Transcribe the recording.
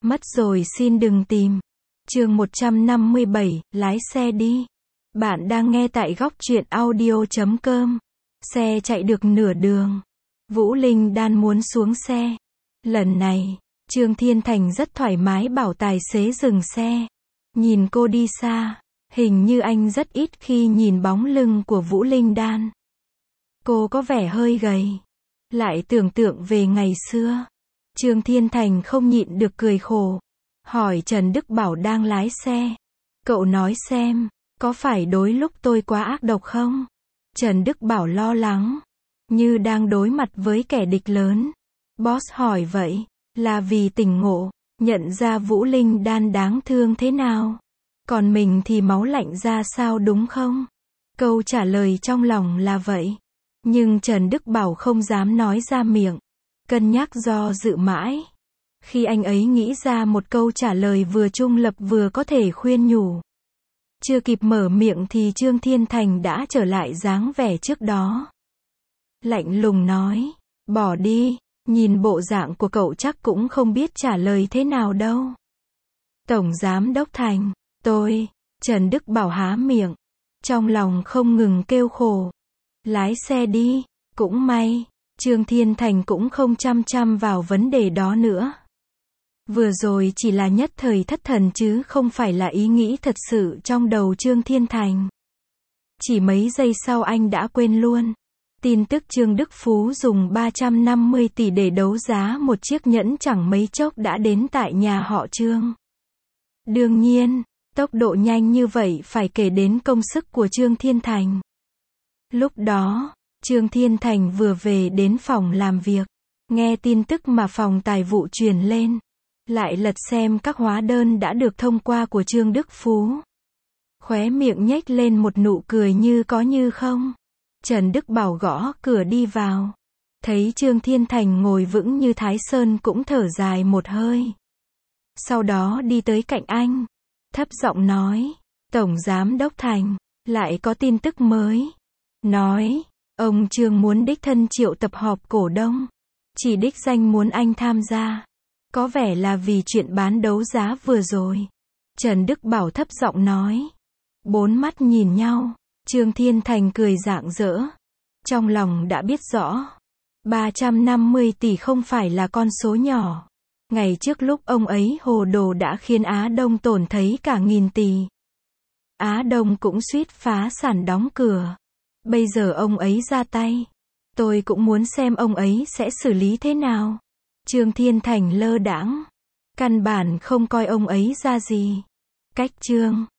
Mất rồi xin đừng tìm. Chương 157, lái xe đi. Bạn đang nghe tại góc truyện audio.com. Xe chạy được nửa đường. Vũ Linh Đan muốn xuống xe. Lần này, Trương Thiên Thành rất thoải mái bảo tài xế dừng xe. Nhìn cô đi xa, hình như anh rất ít khi nhìn bóng lưng của Vũ Linh Đan. Cô có vẻ hơi gầy. Lại tưởng tượng về ngày xưa. Trương Thiên Thành không nhịn được cười khổ. Hỏi Trần Đức Bảo đang lái xe. Cậu nói xem, có phải đôi lúc tôi quá ác độc không? Trần Đức Bảo lo lắng. Như đang đối mặt với kẻ địch lớn. Boss hỏi vậy, là vì tỉnh ngộ, nhận ra Vũ Linh Đan đáng thương thế nào? Còn mình thì máu lạnh ra sao đúng không? Câu trả lời trong lòng là vậy. Nhưng Trần Đức Bảo không dám nói ra miệng. Cân nhắc do dự mãi. Khi anh ấy nghĩ ra một câu trả lời vừa trung lập vừa có thể khuyên nhủ. Chưa kịp mở miệng thì Trương Thiên Thành đã trở lại dáng vẻ trước đó. Lạnh lùng nói, bỏ đi, nhìn bộ dạng của cậu chắc cũng không biết trả lời thế nào đâu. Tổng Giám Đốc Thành, Trần Đức Bảo há miệng. Trong lòng không ngừng kêu khổ. Lái xe đi, cũng may. Trương Thiên Thành cũng không chăm vào vấn đề đó nữa. Vừa rồi chỉ là nhất thời thất thần chứ không phải là ý nghĩ thật sự trong đầu Trương Thiên Thành. Chỉ mấy giây sau anh đã quên luôn. Tin tức Trương Đức Phú dùng 350 tỷ để đấu giá một chiếc nhẫn chẳng mấy chốc đã đến tại nhà họ Trương. Đương nhiên, tốc độ nhanh như vậy phải kể đến công sức của Trương Thiên Thành. Lúc đó, Trương Thiên Thành vừa về đến phòng làm việc. Nghe tin tức mà phòng tài vụ truyền lên. Lại lật xem các hóa đơn đã được thông qua của Trương Đức Phú. Khóe miệng nhếch lên một nụ cười như có như không. Trần Đức Bảo gõ cửa đi vào. Thấy Trương Thiên Thành ngồi vững như Thái Sơn cũng thở dài một hơi. Sau đó đi tới cạnh anh. Thấp giọng nói, Tổng Giám Đốc Thành, lại có tin tức mới. Nói, ông Trương muốn đích thân triệu tập họp cổ đông. Chỉ đích danh muốn anh tham gia. Có vẻ là vì chuyện bán đấu giá vừa rồi. Trần Đức Bảo thấp giọng nói. Bốn mắt nhìn nhau. Trương Thiên Thành cười rạng rỡ. Trong lòng đã biết rõ. 350 tỷ không phải là con số nhỏ. Ngày trước lúc ông ấy hồ đồ đã khiến Á Đông tổn thấy cả nghìn tỷ. Á Đông cũng suýt phá sản đóng cửa. Bây giờ ông ấy ra tay. Tôi cũng muốn xem ông ấy sẽ xử lý thế nào. Trương Thiên Thành lơ đãng. Căn bản không coi ông ấy ra gì. Cách Trương